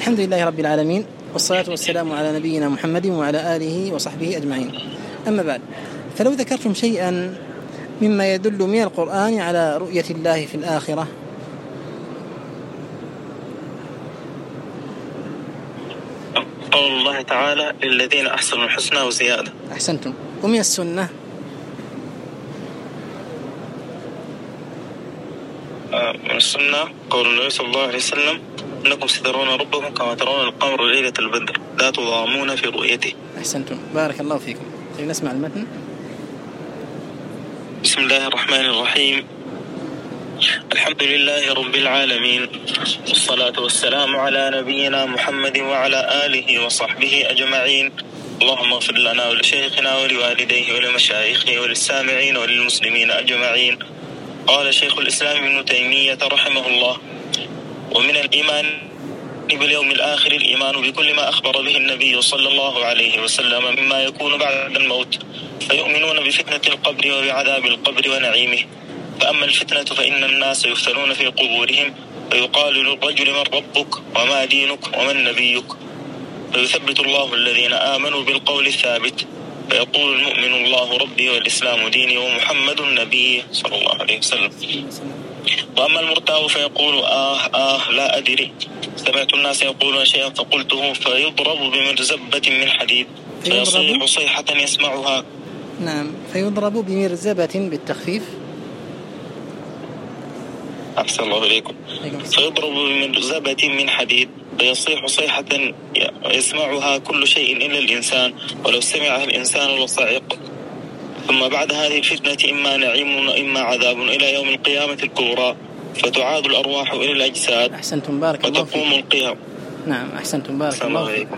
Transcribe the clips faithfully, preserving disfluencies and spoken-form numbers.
الحمد لله رب العالمين، والصلاة والسلام على نبينا محمد وعلى آله وصحبه أجمعين. أما بعد، فلو ذكرتم شيئا مما يدل من القرآن على رؤية الله في الآخرة. قول الله تعالى: للذين أحسنوا الحسنى وزيادة. أحسنتم. ومن السنة من السنة قول النبي صلى الله عليه وسلم: إنكم سترون ربكم كما ترون القمر ليلة البدر لا تضامون في رؤيته. أحسنتم، بارك الله فيكم. نسمع المتن. بسم الله الرحمن الرحيم. الحمد لله رب العالمين، والصلاة والسلام على نبينا محمد وعلى آله وصحبه أجمعين. اللهم اغفر لنا ولشيخنا ولوالديه ولمشايخه وللسامعين وللمسلمين أجمعين. قال شيخ الإسلام ابن تيمية رحمه الله: ومن الإيمان باليوم الآخر الإيمان بكل ما أخبر به النبي صلى الله عليه وسلم مما يكون بعد الموت، فيؤمنون بفتنة القبر وبعذاب القبر ونعيمه. فأما الفتنة فإن الناس يفتنون في قبورهم، فيقال للرجل: من ربك وما دينك ومن نبيك؟ فيثبت الله الذين آمنوا بالقول الثابت، فيقول المؤمن: الله ربي والإسلام ديني ومحمد النبي صلى الله عليه وسلم. وأما المرتاب فيقول: آه آه لا أدري، سمعت الناس يقولون شيئا فقلته، فيضرب بمرزبة من حديد فيصيح صيحة يسمعها. نعم، فيضرب بمرزبة بالتخفيف. أحسن الله إليكم. فيضرب بمرزبة من حديد فيصيح صيحة يسمعها كل شيء إلا الإنسان، ولو سمعها الإنسان لصعق. ثم بعد هذه الفتنة إما نعيم وإما عذاب إلى يوم القيامة الكبرى، فتعاد الأرواح إلى الأجساد. أحسنتم، بارك الله وتقوم القيام. نعم، أحسنتم، بارك الله فيكم.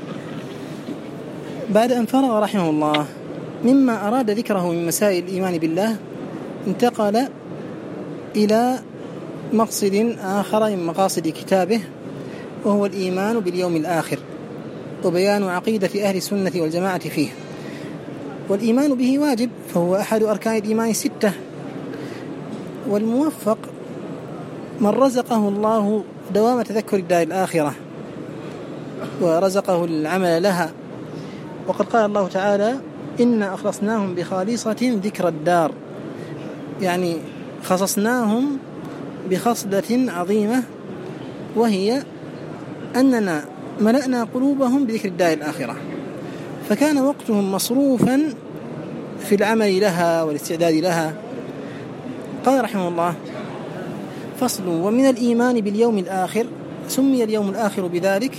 بعد أن فرغ رحمه الله مما أراد ذكره من مسائل الإيمان بالله، انتقل إلى مقصد آخر من مقاصد كتابه، وهو الإيمان باليوم الآخر وبيان عقيدة أهل السنة والجماعة فيه. والإيمان به واجب، فهو أحد أركان الإيمان الستة. والموفق من رزقه الله دوام تذكر الدار الآخرة ورزقه العمل لها. وقد قال الله تعالى: إنا أخلصناهم بخالصة ذكر الدار، يعني خصصناهم بخصلة عظيمة، وهي أننا ملأنا قلوبهم بذكر الدار الآخرة، فكان وقتهم مصروفا في العمل لها والاستعداد لها. قال رحمه الله: فصل: ومن الإيمان باليوم الآخر، سمي اليوم الآخر بذلك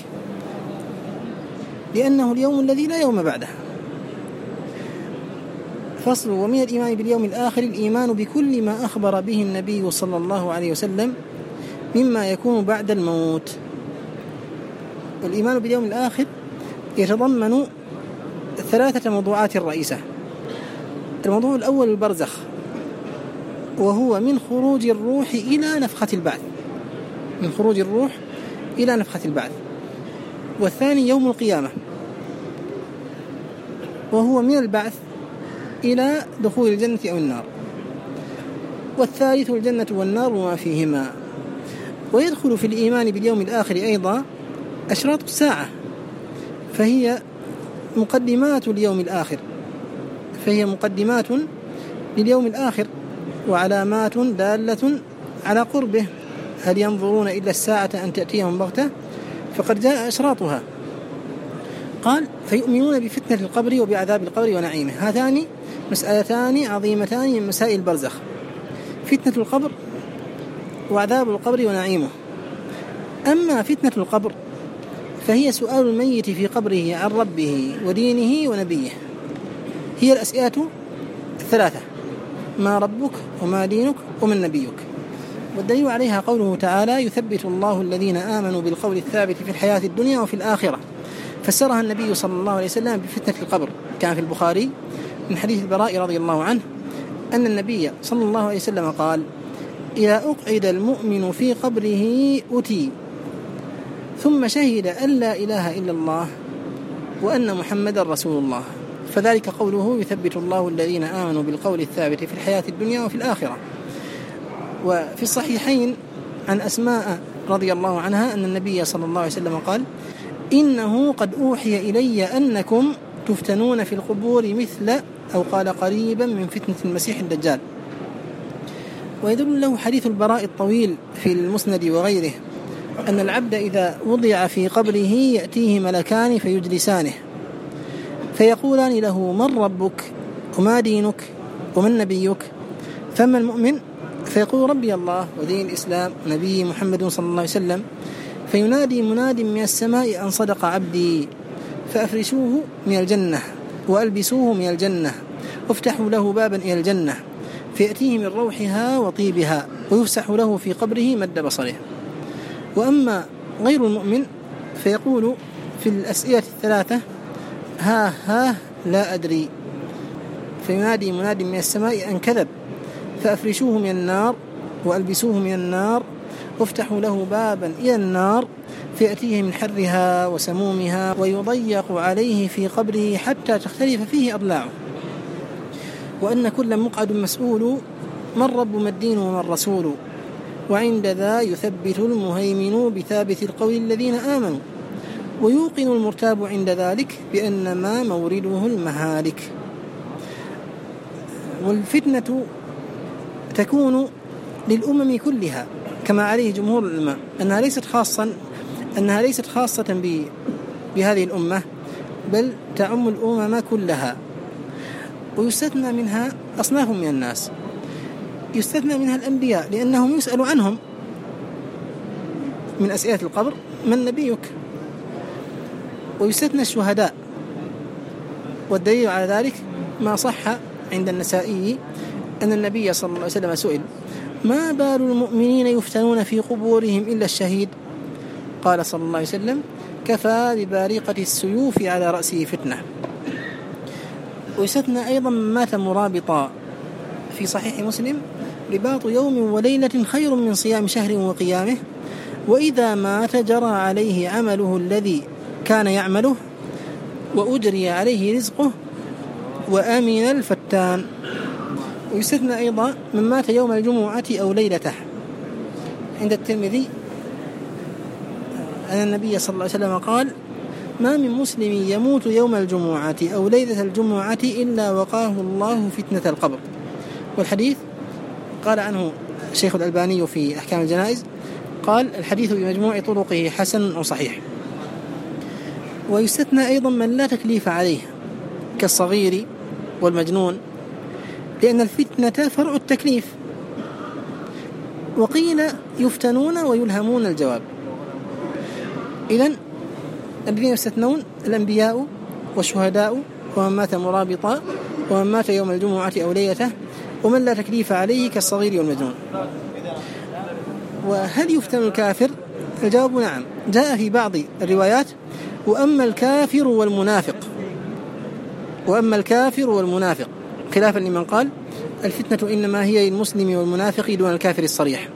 لأنه اليوم الذي لا يوم بعده. فصل: ومن الإيمان باليوم الآخر الإيمان بكل ما أخبر به النبي صلى الله عليه وسلم مما يكون بعد الموت. والإيمان باليوم الآخر يتضمن ثلاثة موضوعات رئيسة. الموضوع الأول البرزخ، وهو من خروج الروح إلى نفخة البعث، من خروج الروح إلى نفخة البعث. والثاني يوم القيامة، وهو من البعث إلى دخول الجنة أو النار. والثالث الجنة والنار وما فيهما. ويدخل في الإيمان باليوم الآخر أيضا أشراط الساعة، فهي مقدمات اليوم الآخر فهي مقدمات لليوم الآخر وعلامات دالة على قربه. هل ينظرون إلا الساعة أن تأتيهم بغتة؟ فقد جاء أشراطها. قال: فيؤمنون بفتنة القبر وبعذاب القبر ونعيمه. هاتان مسألتان عظيمتان من مسائل البرزخ: فتنة القبر وعذاب القبر ونعيمه. أما فتنة القبر فهي سؤال الميت في قبره عن ربه ودينه ونبيه. هي الأسئلة الثلاثة: ما ربك وما دينك ومن نبيك. والدليل عليها قوله تعالى: يثبت الله الذين آمنوا بالقول الثابت في الحياة الدنيا وفي الآخرة. فسرها النبي صلى الله عليه وسلم بفتنة القبر. كان في البخاري من حديث البراء رضي الله عنه أن النبي صلى الله عليه وسلم قال: إذا أقعد المؤمن في قبره أتي ثم شهد أن لا إله إلا الله وأن محمد رسول الله، فذلك قوله: يثبت الله الذين آمنوا بالقول الثابت في الحياة الدنيا وفي الآخرة. وفي الصحيحين عن أسماء رضي الله عنها أن النبي صلى الله عليه وسلم قال: إنه قد أوحي إلي أنكم تفتنون في القبور مثل أو قال قريبا من فتنة المسيح الدجال. ويدل له حديث البراء الطويل في المسند وغيره أن العبد إذا وضع في قبره يأتيه ملكان فيجلسانه فيقولان له: من ربك وما دينك ومن نبيك؟ فأما المؤمن فيقول: ربي الله ودين الإسلام ونبي محمد صلى الله عليه وسلم. فينادي مناد من السماء أن صدق عبدي، فأفرشوه من الجنة وألبسوه من الجنة وافتحوا له بابا إلى الجنة فيأتيه من روحها وطيبها ويفسح له في قبره مد بصره. وأما غير المؤمن فيقول في الأسئلة الثلاثة: ها ها لا أدري. فينادي مناد من السماء أن كذب، فأفرشوه من النار وألبسوه من النار وافتحوا له بابا إلى النار فيأتيه من حرها وسمومها ويضيق عليه في قبره حتى تختلف فيه أضلاعه. وأن كل مقعد مسؤول: من رب ما الدين وما الرسول؟ وعند ذا يثبت المهيمن بثابت القول الذين آمنوا، ويوقن المرتاب عند ذلك بأن ما مورده المهالك. والفتنة تكون للأمم كلها كما عليه جمهور العلماء، أنها ليست خاصة أنها ليست خاصة بهذه الأمة، بل تعم الأمم كلها. ويستثنى منها أصناف من الناس، يستثنى منها الأنبياء لأنهم يسأل عنهم من أسئلة القبر: من نبيك؟ ويستثنى الشهداء، والدليل على ذلك ما صح عند النسائي أن النبي صلى الله عليه وسلم سئل: ما بال المؤمنين يفتنون في قبورهم إلا الشهيد؟ قال صلى الله عليه وسلم: كفى ببارقة السيوف على رأسه فتنة. ويستثنى أيضا من مات مرابطا في صحيح مسلم: رباط يوم وليلة خير من صيام شهر وقيامه، وإذا مات جرى عليه عمله الذي كان يعمله وأجري عليه رزقه وآمن الفتان. ويستثنى أيضا من مات يوم الجمعة أو ليلته. عند الترمذي أن النبي صلى الله عليه وسلم قال: ما من مسلم يموت يوم الجمعة أو ليلة الجمعة إلا وقاه الله فتنة القبر. والحديث قال عنه الشيخ الألباني في أحكام الجنائز، قال: الحديث بمجموع طرقه حسن وصحيح. ويستثنى أيضا من لا تكليف عليه كالصغير والمجنون، لأن الفتنة فرع التكليف. وقيل يفتنون ويلهمون الجواب. إذن الذين يستثنون الأنبياء والشهداء ومن مات مرابطا ومن مات يوم الجمعة أو ليلته ومن لا تكليف عليه كالصغير والمجنون. وهل يفتن الكافر؟ الجواب نعم. جاء في بعض الروايات: وأما الكافر والمنافق وأما الكافر والمنافق خلافا لمن قال الفتنة إنما هي للمسلم والمنافق دون الكافر الصريح.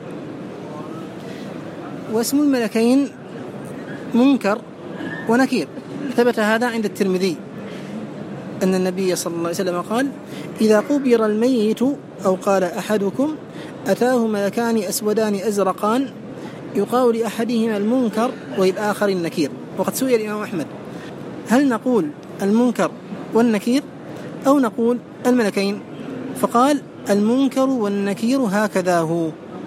واسم الملكين منكر ونكير، ثبت هذا عند الترمذي أن النبي صلى الله عليه وسلم قال: إذا قبر الميت أو قال أحدكم أتاه ملكان أسودان أزرقان يقال لأحدهما المنكر وللآخر النكير. وقد سئل الإمام أحمد: هل نقول المنكر والنكير أو نقول الملكين؟ فقال: المنكر والنكير هكذا هو.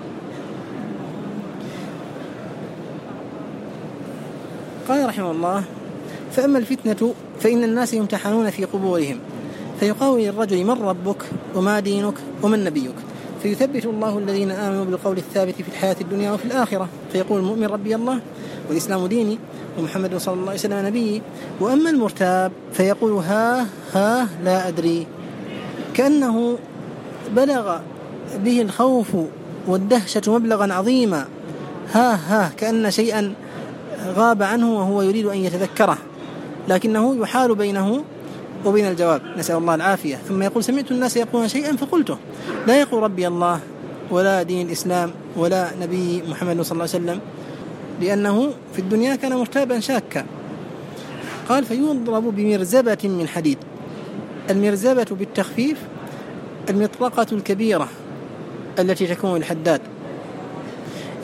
قال رحمه الله: فأما الفتنة فإن الناس يمتحنون في قبورهم فيقال للرجل: من ربك وما دينك ومن نبيك؟ فيثبت الله الذين آمنوا بالقول الثابت في الحياة الدنيا وفي الآخرة، فيقول المؤمن: ربي الله والإسلام ديني ومحمد صلى الله عليه وسلم نبيي. وأما المرتاب فيقول: ها ها لا أدري، كأنه بلغ به الخوف والدهشة مبلغا عظيما. ها ها كأن شيئا غاب عنه وهو يريد أن يتذكره، لكنه يحال بينه وبين الجواب، نسأل الله العافية. ثم يقول: سمعت الناس يقولون شيئا فقلته. لا يقول ربي الله ولا دين الإسلام ولا نبي محمد صلى الله عليه وسلم، لأنه في الدنيا كان مرتابا شاكا. قال: فيضرب بمرزبة من حديد. المرزبة بالتخفيف المطرقة الكبيرة التي تكون الحداد،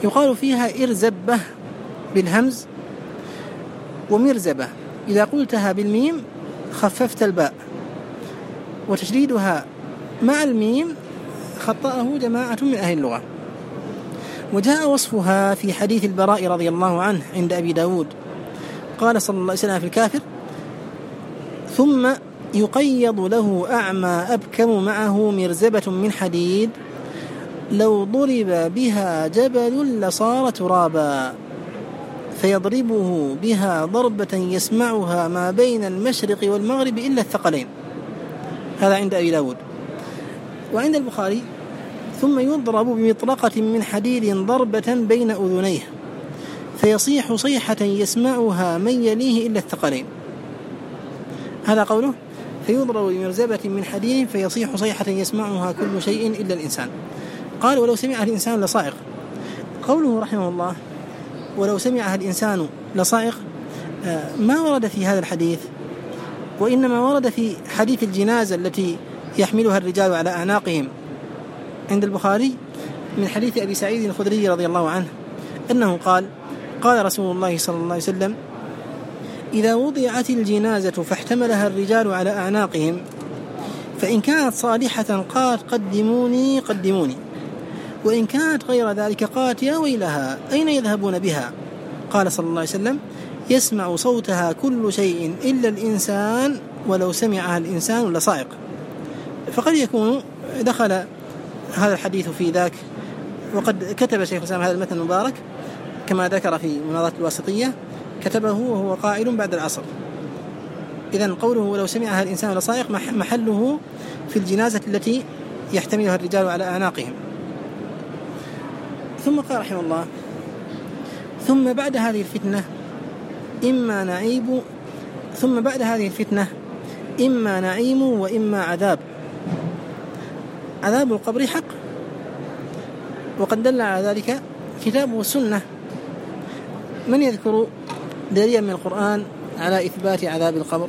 يقال فيها إرزبة بالهمز ومرزبة، إذا قلتها بالميم خففت الباء، وتشديدها مع الميم خطأه جماعة من أهل اللغة. وجاء وصفها في حديث البراء رضي الله عنه عند أبي داود، قال صلى الله عليه وسلم في الكافر: ثم يقيض له أعمى أبكم معه مرزبة من حديد لو ضرب بها جبل لصار ترابا فيضربه بها ضربة يسمعها ما بين المشرق والمغرب إلا الثقلين. هذا عند أبي داود. وعند البخاري: ثم يضرب بمطرقة من حديد ضربة بين أذنيه فيصيح صيحة يسمعها من يليه إلا الثقلين. هذا قوله: فيضرب بمرزبة من حديد فيصيح صيحة يسمعها كل شيء إلا الإنسان. قال: ولو سمعها الإنسان لصائق. قوله رحمه الله: ولو سمعها الإنسان لصائق، ما ورد في هذا الحديث، وإنما ورد في حديث الجنازة التي يحملها الرجال على أعناقهم عند البخاري من حديث أبي سعيد الخدري رضي الله عنه أنه قال: قال رسول الله صلى الله عليه وسلم: إذا وضعت الجنازة فاحتملها الرجال على أعناقهم فإن كانت صالحة قالت قدموني قدموني، وإن كانت غير ذلك قالت يا ويلها أين يذهبون بها؟ قال صلى الله عليه وسلم: يسمع صوتها كل شيء إلا الإنسان ولو سمعها الإنسان لصائق. فقد يكون دخل هذا الحديث في ذاك، وقد كتب شيخ الإسلام هذا المتن المبارك كما ذكر في مناظرة الواسطية، كتبه وهو قائل بعد العصر. إذن قوله ولو سمعها الإنسان لصائق محله في الجنازة التي يحتملها الرجال على أعناقهم. ثم قال رحمه الله: ثم بعد هذه الفتنة إما نعيب ثم بعد هذه الفتنة إما نعيم وإما عذاب. عذاب القبر حق، وقد دل على ذلك كتابه والسنة. من يذكر دليلا من القرآن على إثبات عذاب القبر؟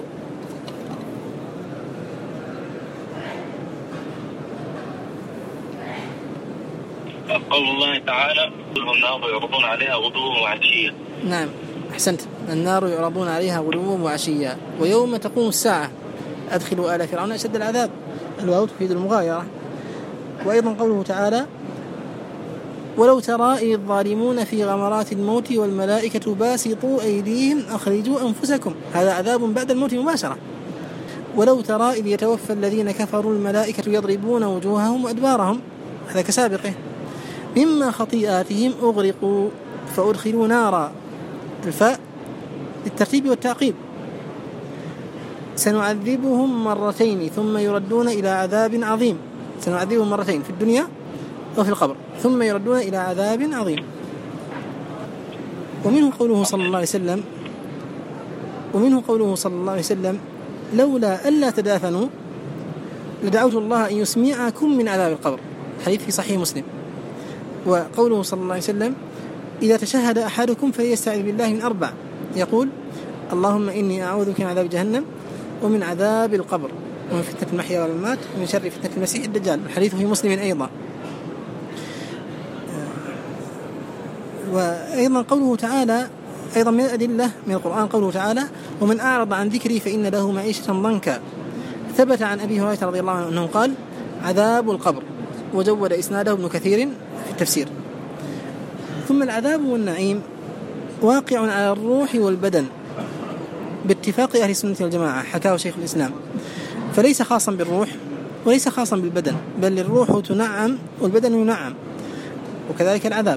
قول الله تعالى: النار يعرضون عليها غدوا وعشيا. نعم، أحسنت. النار يعرضون عليها غدوا وعشيا ويوم تقوم الساعة أدخلوا آل فرعون أشد العذاب. الواو تفيد المغايرة. وأيضا قوله تعالى: ولو ترى إذ الظالمون في غمرات الموت والملائكة باسطوا أيديهم أخرجوا أنفسكم. هذا عذاب بعد الموت مباشرة. ولو ترى إذ يتوفى الذين كفروا الملائكة يضربون وجوههم وأدبارهم. هذا كسابقه. مما خطيئاتهم أغرقوا فأدخلوا نارا. الفاء للترتيب والتعقيب. سنعذبهم مرتين ثم يردون إلى عذاب عظيم. سنعذبهم مرتين في الدنيا وفي القبر ثم يردون إلى عذاب عظيم. ومنه قوله صلى الله عليه وسلم ومنه قوله صلى الله عليه وسلم: لولا ألا تدافنوا لدعوت الله أن يسمعكم من عذاب القبر. حديث في صحيح مسلم. وقوله صلى الله عليه وسلم: إذا تشهد أحدكم فليستعذ بالله من أربع، يقول: اللهم إني أعوذ بك من عذاب جهنم ومن عذاب القبر ومن فتنة المحيا والممات ومن شر فتنة المسيح الدجال. الحديث في مسلم أيضا. وأيضا قوله تعالى أيضا من الأدلة من القرآن قوله تعالى: ومن أعرض عن ذكري فإن له معيشة ضنكا. ثبت عن أبي هريرة رضي الله عنه أنه قال: عذاب القبر. وجود إسناده ابن كثير في التفسير. ثم العذاب والنعيم واقع على الروح والبدن باتفاق أهل السنة والجماعة، حكاه شيخ الإسلام. فليس خاصا بالروح وليس خاصا بالبدن، بل الروح تنعم والبدن ينعم، وكذلك العذاب.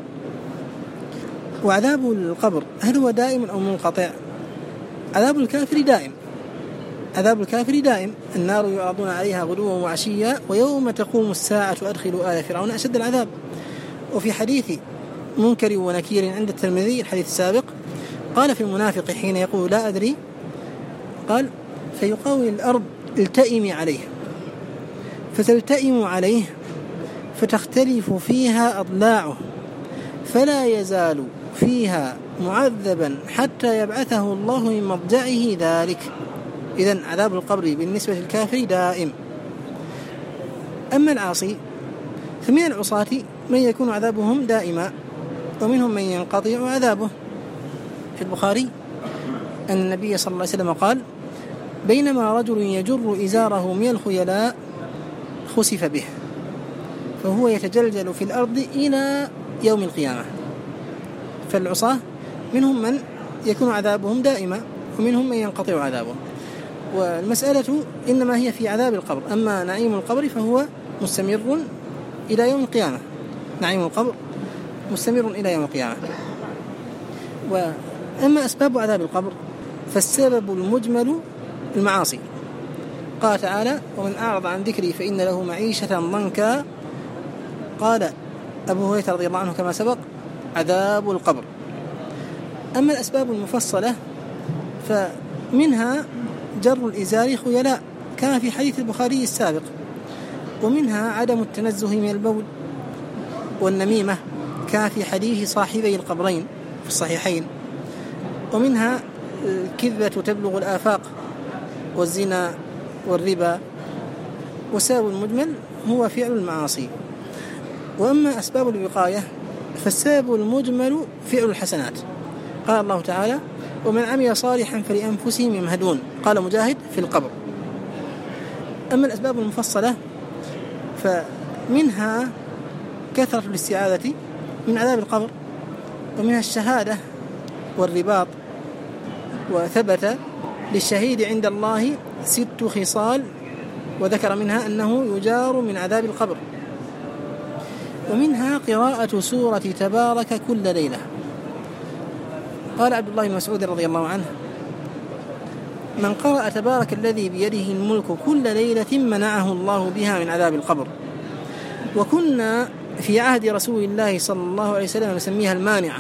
وعذاب القبر هل هو دائم أو منقطع؟ عذاب الكافر دائم. عذاب الكافر دائم. النار يعرضون عليها غدوا وعشيا ويوم تقوم الساعة أدخلوا آل فرعون أشد العذاب. وفي حديث منكر ونكير عند الترمذي الحديث السابق قال في المنافق حين يقول لا أدري، قال: فيقاوي الأرض التئمي عليه، فتلتئم عليه فتختلف فيها أضلاعه فلا يزال فيها معذبا حتى يبعثه الله من مضجعه ذلك. إذن عذاب القبر بالنسبة للكافر دائم. أما العاصي فمن العصاة من يكون عذابهم دائما ومنهم من ينقطع عذابه. في البخاري أن النبي صلى الله عليه وسلم قال: بينما رجل يجر إزاره من الخيلاء خسف به فهو يتجلجل في الأرض إلى يوم القيامة. فالعصاة منهم من يكون عذابهم دائما ومنهم من ينقطع عذابهم، والمسألة إنما هي في عذاب القبر. أما نعيم القبر فهو مستمر إلى يوم القيامة، نعيم القبر مستمر إلى يوم القيامة. وأما أسباب عذاب القبر فالسبب المجمل المعاصي. قال تعالى: ومن أعرض عن ذكري فإن له معيشة ضنكا. قال أبو هريرة رضي الله عنه كما سبق: عذاب القبر. أما الأسباب المفصلة فمنها جر الإزار خيلاء كما في حديث البخاري السابق، ومنها عدم التنزه من البول والنميمة كما في حديث صاحبي القبرين في الصحيحين، ومنها الكذبة تبلغ الآفاق والزنا والربا. وسبب المجمل هو فعل المعاصي. وأما أسباب الوقاية فالسبب المجمل فعل الحسنات. قال الله تعالى: ومن عمل صالحا فلأنفسهم يمهدون. قال مجاهد: في القبر. أما الأسباب المفصلة فمنها كثرة الاستعاذة من عذاب القبر، ومنها الشهادة والرباط. وثبت للشهيد عند الله ست خصال، وذكر منها أنه يجار من عذاب القبر. ومنها قراءة سورة تبارك كل ليلة. قال عبد الله بن مسعود رضي الله عنه: من قرأ تبارك الذي بيده الملك كل ليلة منعه الله بها من عذاب القبر. وكنا في عهد رسول الله صلى الله عليه وسلم نسميها المانعة،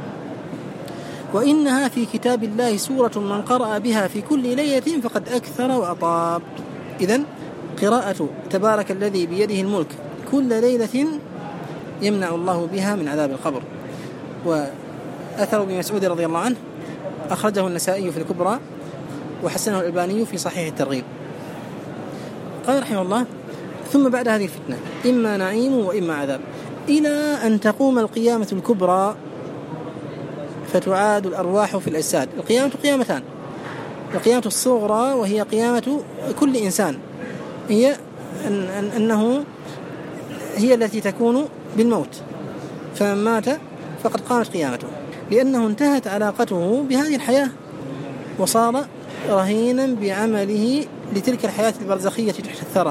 وإنها في كتاب الله سورة من قرأ بها في كل ليلة فقد أكثر وأطاب. إذن قراءة تبارك الذي بيده الملك كل ليلة يمنع الله بها من عذاب القبر. وأثر ابن مسعود رضي الله عنه أخرجه النسائي في الكبرى وحسنه الألباني في صحيح الترغيب. قال رحمه الله: ثم بعد هذه الفتنة إما نعيم وإما عذاب إلى أن تقوم القيامة الكبرى فتعاد الأرواح في الأجساد. القيامة قيامتان: القيامة الصغرى وهي قيامة كل إنسان، هي أن أن أنه هي التي تكون بالموت، فمن مات فقد قامت قيامته، لأنه انتهت علاقته بهذه الحياة وصار رهينا بعمله لتلك الحياة البرزخية تحت الثرى.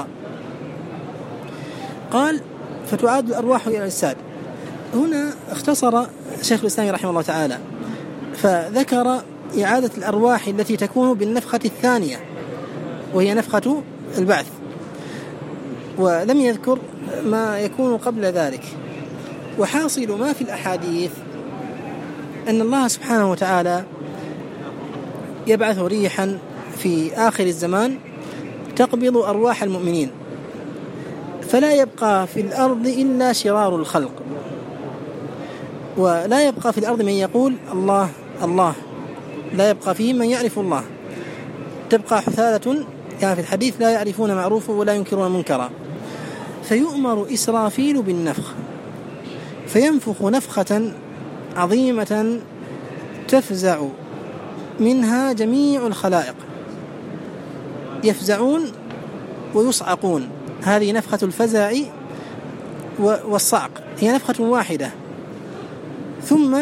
قال: فتعاد الأرواح إلى الأجساد. هنا اختصر شيخ الإسلام رحمه الله تعالى فذكر إعادة الأرواح التي تكون بالنفخة الثانية وهي نفخة البعث، ولم يذكر ما يكون قبل ذلك. وحاصل ما في الأحاديث أن الله سبحانه وتعالى يبعث ريحا في آخر الزمان تقبض أرواح المؤمنين، فلا يبقى في الأرض إلا شرار الخلق، ولا يبقى في الأرض من يقول الله الله، لا يبقى فيه من يعرف الله. تبقى حثالة كما في الحديث: لا يعرفون معروفا ولا ينكرون منكرا. فيؤمر إسرافيل بالنفخ فينفخ نفخة عظيمة تفزع منها جميع الخلائق، يفزعون ويصعقون. هذه نفخة الفزع والصعق، هي نفخة واحدة. ثم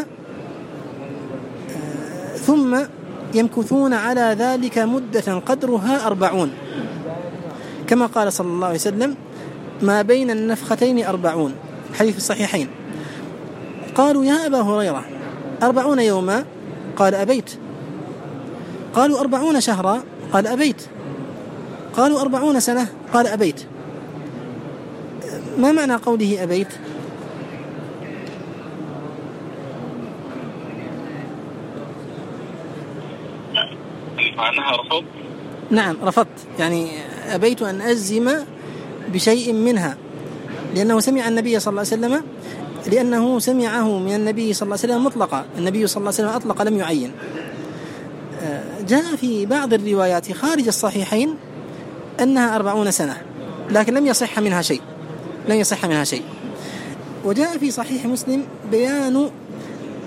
ثم يمكثون على ذلك مدة قدرها أربعون، كما قال صلى الله عليه وسلم: ما بين النفختين أربعون، حديث الصحيحين. قالوا: يا أبا هريرة أربعون يوما؟ قال: أبيت. قالوا: أربعون شهرا؟ قال: أبيت. قالوا: أربعون سنة؟ قال: أبيت. ما معنى قوله أبيت؟ معناها رفض. نعم رفضت، يعني أبيت أن أجزم بشيء منها، لأنه سمع النبي صلى الله عليه وسلم لأنه سمعه من النبي صلى الله عليه وسلم مطلقا. النبي صلى الله عليه وسلم أطلق لم يعين. جاء في بعض الروايات خارج الصحيحين أنها أربعون سنة، لكن لم يصح منها شيء لم يصح منها شيء. وجاء في صحيح مسلم بيان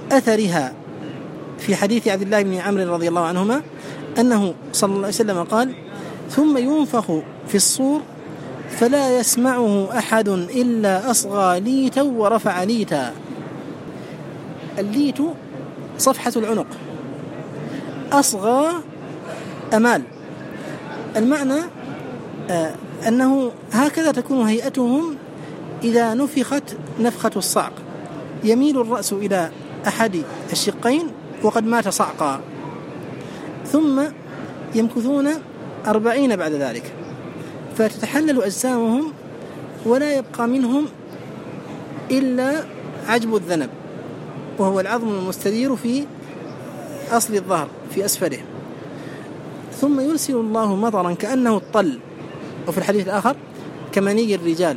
أثرها في حديث عبد الله بن عمرو رضي الله عنهما أنه صلى الله عليه وسلم قال: ثم ينفخ في الصور فلا يسمعه أحد إلا أصغى ليتا ورفع ليتا. الليت صفحة العنق، أصغى أمال. المعنى آه أنه هكذا تكون هيئتهم إذا نفخت نفخة الصعق، يميل الرأس إلى أحد الشقين وقد مات صعقا، ثم يمكثون أربعين بعد ذلك، فتتحلل أجسامهم ولا يبقى منهم إلا عجب الذنب، وهو العظم المستدير في أصل الظهر في أسفله. ثم يرسل الله مطرا كأنه الطل، وفي الحديث الآخر كمني الرجال،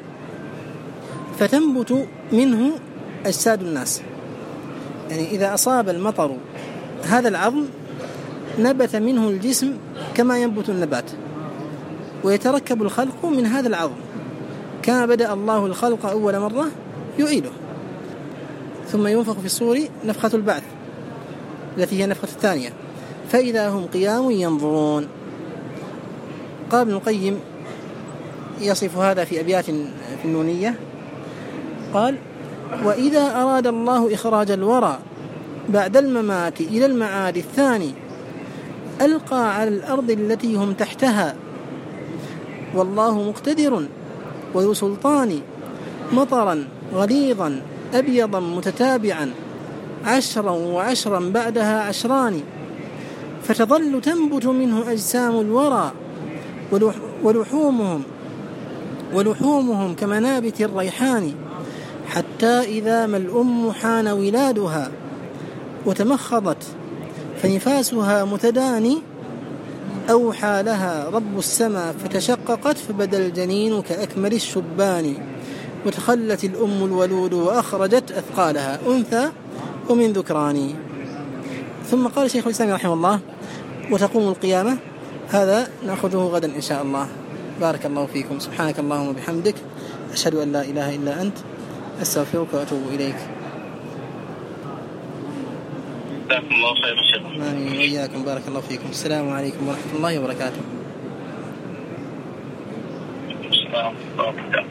فتنبت منه أجساد الناس. يعني إذا أصاب المطر هذا العظم نبت منه الجسم كما ينبت النبات، ويتركب الخلق من هذا العظم كما بدأ الله الخلق أول مرة يعيده. ثم ينفخ في الصور نفخة البعث التي هي النفخة الثانية، فإذا هم قيام ينظرون. قال ابن القيم يصف هذا في أبيات في النونية، قال: وإذا أراد الله إخراج الورى بعد الممات إلى المعاد الثاني ألقى على الأرض التي هم تحتها، والله مقتدر وذو سلطان، مطرا غليظا أبيضا متتابعا عشرا وعشرا بعدها عشران، فتظل تنبت منه أجسام الورى ولحومهم ولحومهم كمنابت الريحان، حتى إذا ما الأم حان ولادها وتمخضت فنفاسها متداني أوحى لها رب السماء فتشققت فبدا الجنين كأكمل الشبان، وتخلت الأم الولود وأخرجت أثقالها أنثى ومن ذكران. ثم قال شيخ الإسلام رحمه الله: وتقوم القيامة. هذا نأخذه غدا إن شاء الله. بارك الله فيكم. سبحانك اللهم وبحمدك، أشهد أن لا إله إلا أنت، أستغفرك وأتوب إليك. جزاكم الله خير شيخ. آمين وإياكم. بارك الله فيكم. السلام عليكم ورحمة الله وبركاته. السلام عليكم.